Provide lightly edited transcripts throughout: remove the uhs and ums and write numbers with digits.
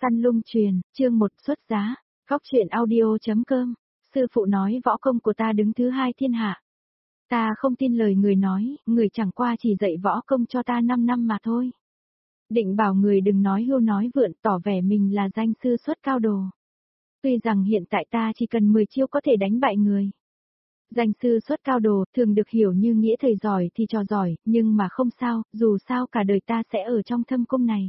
Săn lung truyền, chương 1 xuất giá, góc truyện audio.com, sư phụ nói võ công của ta đứng thứ 2 thiên hạ. Ta không tin lời người nói, người chẳng qua chỉ dạy võ công cho ta 5 năm mà thôi. Định bảo người đừng nói hưu nói vượn, tỏ vẻ mình là danh sư xuất cao đồ. Tuy rằng hiện tại ta chỉ cần 10 chiêu có thể đánh bại người. Danh sư xuất cao đồ thường được hiểu như nghĩa thầy giỏi thì trò giỏi, nhưng mà không sao, dù sao cả đời ta sẽ ở trong thâm cung này.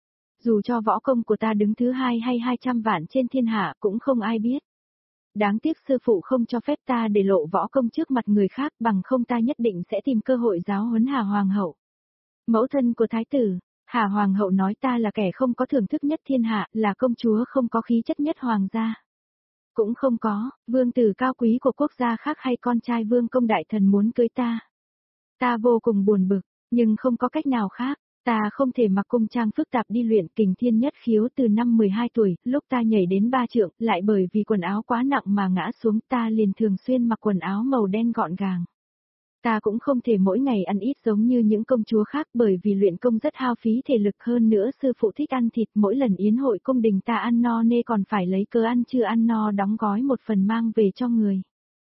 Dù cho võ công của ta đứng thứ 2 hay 200 vạn trên thiên hạ cũng không ai biết. Đáng tiếc sư phụ không cho phép ta để lộ võ công trước mặt người khác, bằng không ta nhất định sẽ tìm cơ hội giáo huấn Hà Hoàng hậu. Mẫu thân của thái tử, Hà Hoàng hậu nói ta là kẻ không có thưởng thức nhất thiên hạ, là công chúa không có khí chất nhất hoàng gia. Cũng không có, vương tử cao quý của quốc gia khác hay con trai vương công đại thần muốn cưới ta. Ta vô cùng buồn bực, nhưng không có cách nào khác. Ta không thể mặc cung trang phức tạp đi luyện kình thiên nhất khiếu từ năm 12 tuổi, lúc ta nhảy đến 3 trượng, lại bởi vì quần áo quá nặng mà ngã xuống, ta liền thường xuyên mặc quần áo màu đen gọn gàng. Ta cũng không thể mỗi ngày ăn ít giống như những công chúa khác, bởi vì luyện công rất hao phí thể lực, hơn nữa sư phụ thích ăn thịt, mỗi lần yến hội cung đình ta ăn no nê còn phải lấy cớ ăn chưa ăn no đóng gói một phần mang về cho người.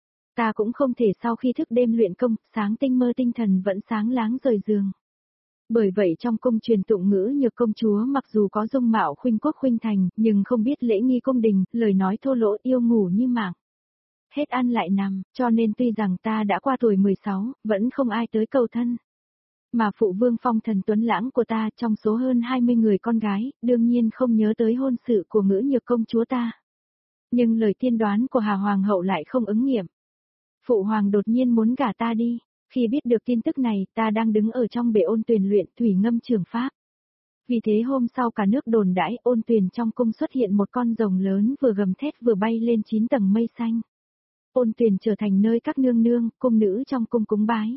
Ta cũng không thể sau khi thức đêm luyện công, sáng tinh mơ tinh thần vẫn sáng láng rời giường. Bởi vậy trong cung truyền tụng ngữ Nhược công chúa mặc dù có dung mạo khuynh quốc khuynh thành, nhưng không biết lễ nghi cung đình, lời nói thô lỗ, yêu ngủ như mạng. Hết ăn lại nằm, cho nên tuy rằng ta đã qua tuổi 16, vẫn không ai tới cầu thân. Mà phụ vương phong thần tuấn lãng của ta trong số hơn 20 người con gái, đương nhiên không nhớ tới hôn sự của ngữ Nhược công chúa ta. Nhưng lời tiên đoán của Hà Hoàng hậu lại không ứng nghiệm. Phụ hoàng đột nhiên muốn gả ta đi. Khi biết được tin tức này, ta đang đứng ở trong bể ôn tuyền luyện thủy ngâm trường pháp. Vì thế hôm sau cả nước đồn đãi, ôn tuyền trong cung xuất hiện một con rồng lớn vừa gầm thét vừa bay lên 9 tầng mây xanh. Ôn tuyền trở thành nơi các nương nương, cung nữ trong cung cúng bái.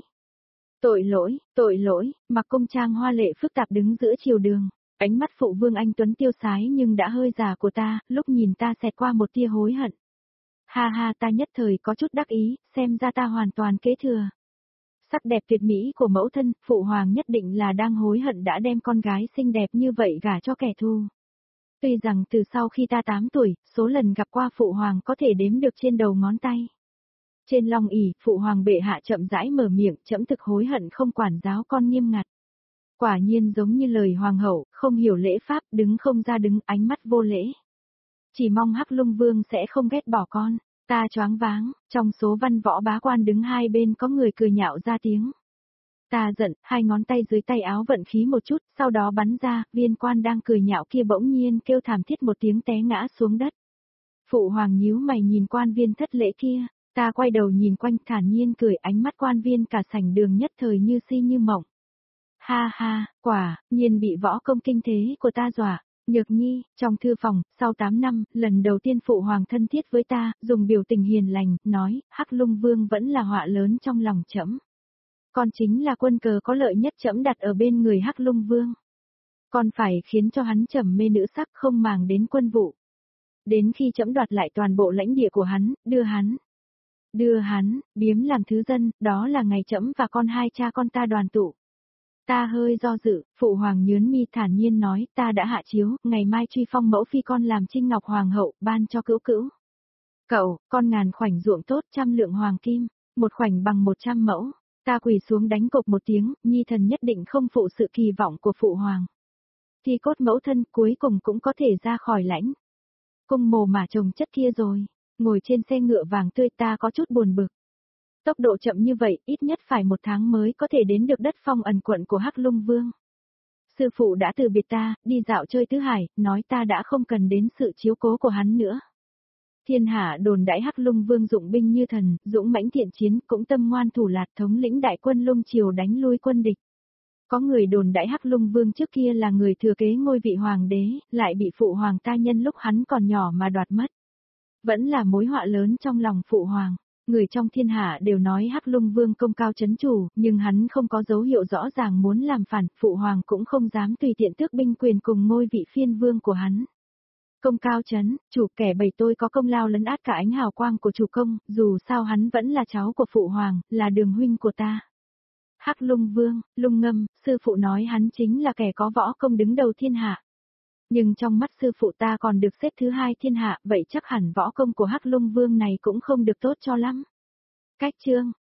Tội lỗi, mặc cung trang hoa lệ phức tạp đứng giữa triều đường. Ánh mắt phụ vương anh tuấn tiêu sái nhưng đã hơi già của ta, lúc nhìn ta xẹt qua một tia hối hận. Ha ha, ta nhất thời có chút đắc ý, xem ra ta hoàn toàn kế thừa. Sắc đẹp tuyệt mỹ của mẫu thân, phụ hoàng nhất định là đang hối hận đã đem con gái xinh đẹp như vậy gả cho kẻ thù. Tuy rằng từ sau khi ta 8 tuổi, số lần gặp qua phụ hoàng có thể đếm được trên đầu ngón tay. Trên long ỷ, phụ hoàng bệ hạ chậm rãi mở miệng, trẫm thực hối hận không quản giáo con nghiêm ngặt. Quả nhiên giống như lời hoàng hậu, không hiểu lễ pháp, đứng không ra đứng, ánh mắt vô lễ. Chỉ mong Hắc Lung Vương sẽ không ghét bỏ con. Ta choáng váng, trong số văn võ bá quan đứng hai bên có người cười nhạo ra tiếng. Ta giận, hai ngón tay dưới tay áo vận khí một chút, sau đó bắn ra, viên quan đang cười nhạo kia bỗng nhiên kêu thảm thiết một tiếng té ngã xuống đất. Phụ hoàng nhíu mày nhìn quan viên thất lễ kia, ta quay đầu nhìn quanh thản nhiên cười, ánh mắt quan viên cả sảnh đường nhất thời như si như mộng. Ha ha, quả nhiên bị võ công kinh thế của ta dọa. Nhược Nhi, trong thư phòng, sau 8 năm, lần đầu tiên phụ hoàng thân thiết với ta, dùng biểu tình hiền lành, nói, Hắc Lung Vương vẫn là họa lớn trong lòng trẫm. Con chính là quân cờ có lợi nhất trẫm đặt ở bên người Hắc Lung Vương. Con phải khiến cho hắn trầm mê nữ sắc không màng đến quân vụ. Đến khi trẫm đoạt lại toàn bộ lãnh địa của hắn, đưa hắn, biếm làm thứ dân, đó là ngày trẫm và con hai cha con ta đoàn tụ. Ta hơi do dự, phụ hoàng nhớn mi thản nhiên nói, ta đã hạ chiếu, ngày mai truy phong mẫu phi con làm Trinh Ngọc Hoàng hậu, ban cho cữu cữu. Cậu, con ngàn khoảnh ruộng tốt 100 lượng hoàng kim, một khoảnh bằng 100 mẫu, ta quỳ xuống đánh cộc một tiếng, nhi thần nhất định không phụ sự kỳ vọng của phụ hoàng. Thì cốt mẫu thân cuối cùng cũng có thể ra khỏi lãnh. Cung mồ mà trồng chất kia rồi, ngồi trên xe ngựa vàng tươi ta có chút buồn bực. Tốc độ chậm như vậy, ít nhất phải 1 tháng mới có thể đến được đất phong ẩn quận của Hắc Lung Vương. Sư phụ đã từ biệt ta, đi dạo chơi tứ hải, nói ta đã không cần đến sự chiếu cố của hắn nữa. Thiên hạ đồn đãi Hắc Lung Vương dụng binh như thần, dũng mãnh thiện chiến, cũng tâm ngoan thủ lạt thống lĩnh đại quân Lung Triều đánh lui quân địch. Có người đồn đãi Hắc Lung Vương trước kia là người thừa kế ngôi vị hoàng đế, lại bị phụ hoàng ta nhân lúc hắn còn nhỏ mà đoạt mất. Vẫn là mối họa lớn trong lòng phụ hoàng. Người trong thiên hạ đều nói Hắc Lung Vương công cao chấn chủ, nhưng hắn không có dấu hiệu rõ ràng muốn làm phản, phụ hoàng cũng không dám tùy tiện tước binh quyền cùng ngôi vị phiên vương của hắn. Công cao chấn, chủ kẻ bầy tôi có công lao lấn át cả ánh hào quang của chủ công, dù sao hắn vẫn là cháu của phụ hoàng, là đường huynh của ta. Hắc Lung Vương, Lung Ngâm, sư phụ nói hắn chính là kẻ có võ công đứng đầu thiên hạ. Nhưng trong mắt sư phụ ta còn được xếp thứ hai thiên hạ, vậy chắc hẳn võ công của Hắc Lung Vương này cũng không được tốt cho lắm. Cách chương